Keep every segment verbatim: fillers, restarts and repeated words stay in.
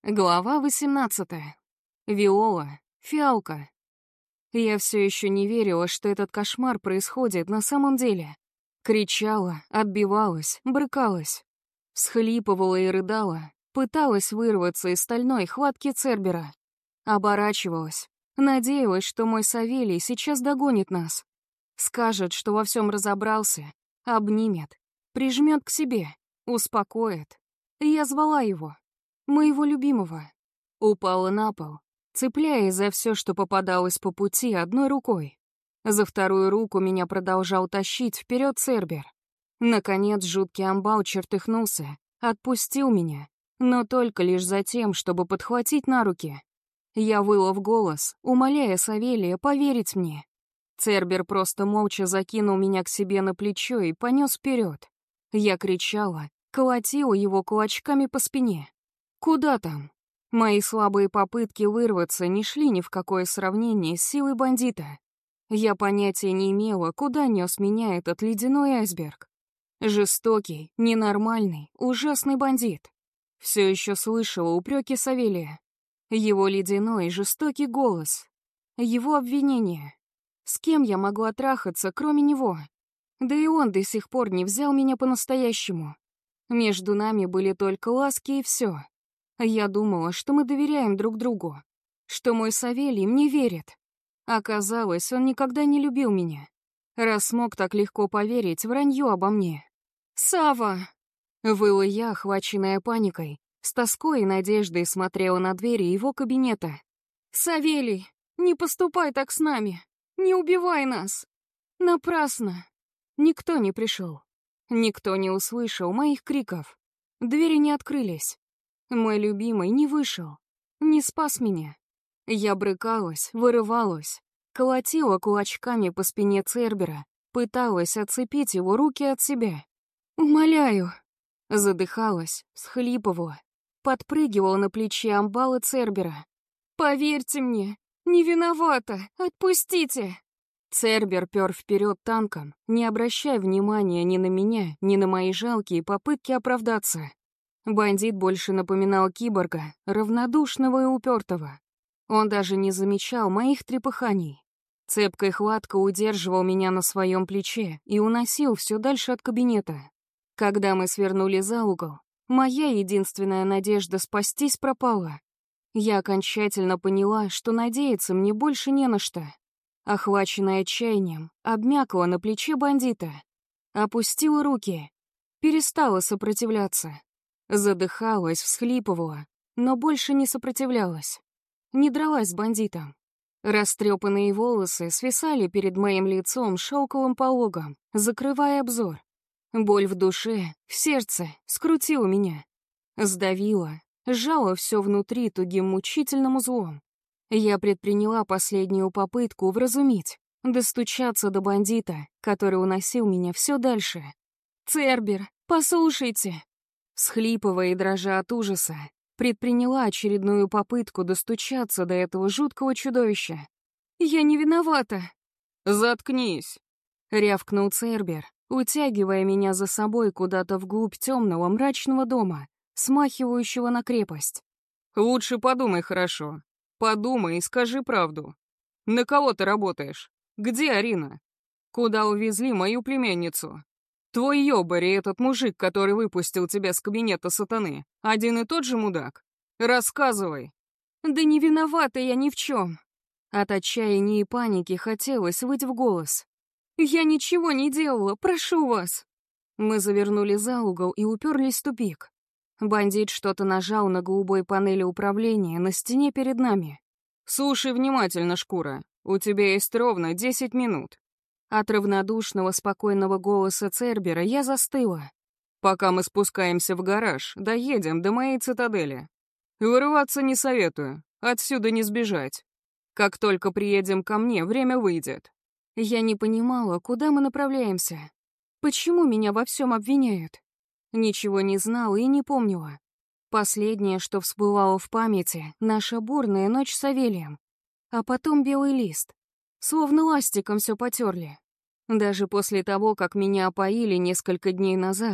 Глава восемнадцатая. Виола. Фиалка. Я все еще не верила, что этот кошмар происходит на самом деле. Кричала, отбивалась, брыкалась. Всхлипывала и рыдала, пыталась вырваться из стальной хватки Цербера. Оборачивалась, надеялась, что мой Савелий сейчас догонит нас. Скажет, что во всем разобрался, обнимет, прижмет к себе, успокоит. Я звала его. Моего любимого. Упала на пол, цепляясь за все, что попадалось по пути одной рукой. За вторую руку меня продолжал тащить вперед Цербер. Наконец жуткий амбал чертыхнулся, отпустил меня, но только лишь за тем, чтобы подхватить на руки. Я выла в голос, умоляя Савелия поверить мне. Цербер просто молча закинул меня к себе на плечо и понес вперед. Я кричала, колотила его кулачками по спине. Куда там? Мои слабые попытки вырваться не шли ни в какое сравнение с силой бандита. Я понятия не имела, куда нес меня этот ледяной айсберг. Жестокий, ненормальный, ужасный бандит. Все еще слышала упреки Савелия. Его ледяной и жестокий голос. Его обвинения. С кем я могла трахаться, кроме него? Да и он до сих пор не взял меня по-настоящему. Между нами были только ласки и все. Я думала, что мы доверяем друг другу, что мой Савелий мне верит. Оказалось, он никогда не любил меня, раз смог так легко поверить вранью обо мне. «Сава!» — выла я, охваченная паникой, с тоской и надеждой смотрела на двери его кабинета. «Савелий, не поступай так с нами! Не убивай нас! Напрасно!» Никто не пришел. Никто не услышал моих криков. Двери не открылись. Мой любимый не вышел, не спас меня. Я брыкалась, вырывалась, колотила кулачками по спине Цербера, пыталась отцепить его руки от себя. «Умоляю!» Задыхалась, всхлипывала, подпрыгивала на плече амбала Цербера. «Поверьте мне, не виновата! Отпустите!» Цербер пёр вперед танком, не обращая внимания ни на меня, ни на мои жалкие попытки оправдаться. Бандит больше напоминал киборга, равнодушного и упертого. Он даже не замечал моих трепыханий. Цепкой хваткой удерживал меня на своем плече и уносил все дальше от кабинета. Когда мы свернули за угол, моя единственная надежда спастись пропала. Я окончательно поняла, что надеяться мне больше не на что. Охваченная отчаянием, обмякла на плече бандита. Опустила руки. Перестала сопротивляться. Задыхалась, всхлипывала, но больше не сопротивлялась. Не дралась с бандитом. Растрепанные волосы свисали перед моим лицом шелковым пологом, закрывая обзор. Боль в душе, в сердце скрутила меня. Сдавила, сжала все внутри тугим мучительным узлом. Я предприняла последнюю попытку вразумить, достучаться до бандита, который уносил меня все дальше. «Цербер, послушайте!» Схлипывая и дрожа от ужаса, предприняла очередную попытку достучаться до этого жуткого чудовища. «Я не виновата!» «Заткнись!» — рявкнул Цербер, утягивая меня за собой куда-то вглубь темного мрачного дома, смахивающего на крепость. «Лучше подумай хорошо. Подумай и скажи правду. На кого ты работаешь? Где Арина? Куда увезли мою племянницу? Твой ёбарь и этот мужик, который выпустил тебя с кабинета сатаны, один и тот же мудак? Рассказывай!» «Да не виновата я ни в чем!» От отчаяния и паники хотелось выть в голос. «Я ничего не делала, прошу вас!» Мы завернули за угол и уперлись в тупик. Бандит что-то нажал на голубой панели управления на стене перед нами. «Слушай внимательно, шкура. У тебя есть ровно десять минут». От равнодушного, спокойного голоса Цербера я застыла. «Пока мы спускаемся в гараж, доедем до моей цитадели. Вырываться не советую, отсюда не сбежать. Как только приедем ко мне, время выйдет». Я не понимала, куда мы направляемся. Почему меня во всем обвиняют? Ничего не знала и не помнила. Последнее, что всплывало в памяти, наша бурная ночь с Савелием. А потом белый лист. Словно ластиком все потерли. Даже после того, как меня опоили несколько дней назад,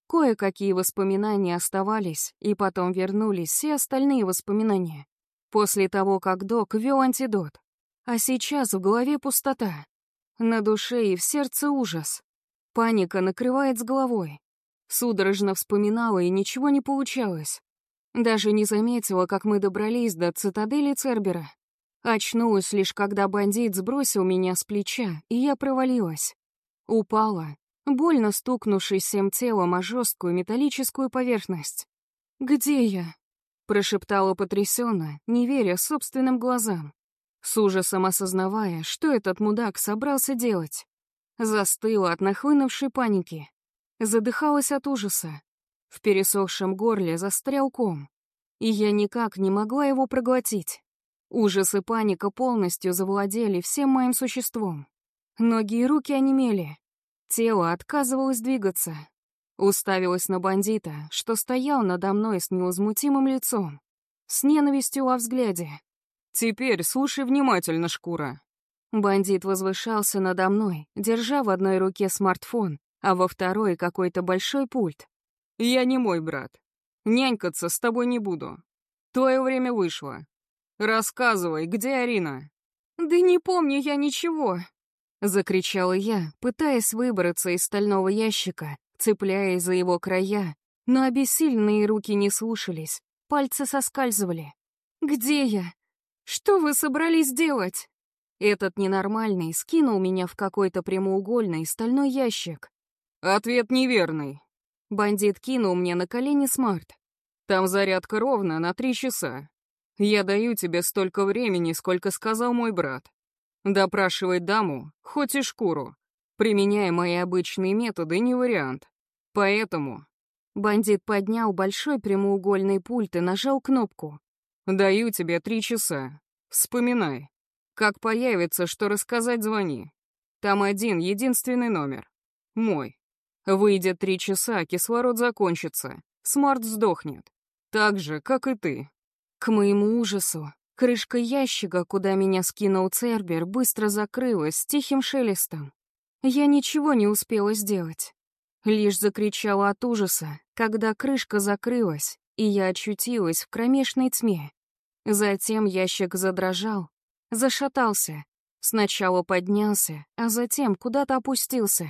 Кое-какие воспоминания оставались, и потом вернулись все остальные воспоминания. После того, как док ввел антидот. А сейчас в голове пустота. На душе и в сердце ужас. Паника накрывает с головой. Судорожно вспоминала, и ничего не получалось. Даже не заметила, как мы добрались до цитадели Цербера. Очнулась лишь, когда бандит сбросил меня с плеча, и я провалилась. Упала, больно стукнувшись всем телом о жесткую металлическую поверхность. «Где я?» — прошептала потрясенно, не веря собственным глазам, с ужасом осознавая, что этот мудак собрался делать. Застыла от нахлынувшей паники. Задыхалась от ужаса. В пересохшем горле застрял ком, и я никак не могла его проглотить. Ужас и паника полностью завладели всем моим существом. Ноги и руки онемели. Тело отказывалось двигаться. Уставилась на бандита, что стоял надо мной с невозмутимым лицом, с ненавистью во взгляде. «Теперь слушай внимательно, шкура». Бандит возвышался надо мной, держа в одной руке смартфон, а во второй какой-то большой пульт. «Я не мой брат. Нянькаться с тобой не буду. Твое время вышло. Рассказывай, где Арина?» «Да не помню я ничего!» — закричала я, пытаясь выбраться из стального ящика, цепляясь за его края, но обессиленные руки не слушались, пальцы соскальзывали. «Где я? Что вы собрались делать?» Этот ненормальный скинул меня в какой-то прямоугольный стальной ящик. «Ответ неверный». Бандит кинул мне на колени смарт. «Там зарядка ровно на три часа. Я даю тебе столько времени, сколько сказал мой брат. Допрашивать даму, хоть и шкуру, применяя мои обычные методы, не вариант. Поэтому...» Бандит поднял большой прямоугольный пульт и нажал кнопку. «Даю тебе три часа. Вспоминай. Как появится, что рассказать, звони. Там один, единственный номер. Мой. Выйдет три часа, кислород закончится. Смарт сдохнет. Так же, как и ты». К моему ужасу, крышка ящика, куда меня скинул Цербер, быстро закрылась с тихим шелестом. Я ничего не успела сделать. Лишь закричала от ужаса, когда крышка закрылась, и я очутилась в кромешной тьме. Затем ящик задрожал, зашатался, сначала поднялся, а затем куда-то опустился.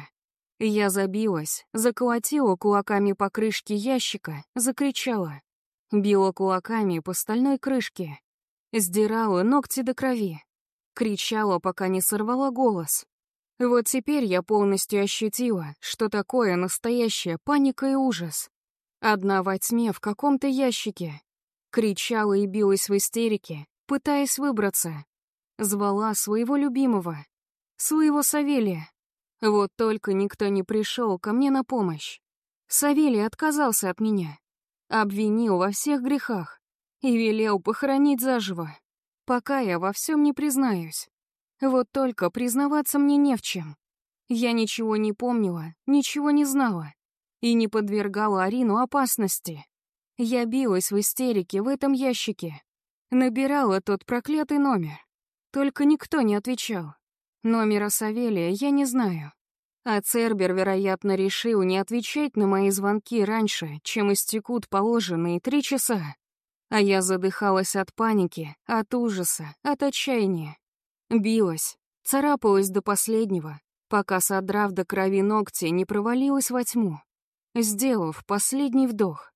Я забилась, заколотила кулаками по крышке ящика, закричала. Била кулаками по стальной крышке. Сдирала ногти до крови. Кричала, пока не сорвала голос. Вот теперь я полностью ощутила, что такое настоящая паника и ужас. Одна во тьме в каком-то ящике. Кричала и билась в истерике, пытаясь выбраться. Звала своего любимого, своего Савелия. Вот только никто не пришел ко мне на помощь. Савелий отказался от меня. Обвинил во всех грехах и велел похоронить заживо, пока я во всем не признаюсь. Вот только признаваться мне не в чем. Я ничего не помнила, ничего не знала и не подвергала Арину опасности. Я билась в истерике в этом ящике, набирала тот проклятый номер. Только никто не отвечал. Номера Савелия я не знаю. А Цербер, вероятно, решил не отвечать на мои звонки раньше, чем истекут положенные три часа. А я задыхалась от паники, от ужаса, от отчаяния. Билась, царапалась до последнего, пока, содрав до крови ногти, не провалилась во тьму, сделав последний вдох.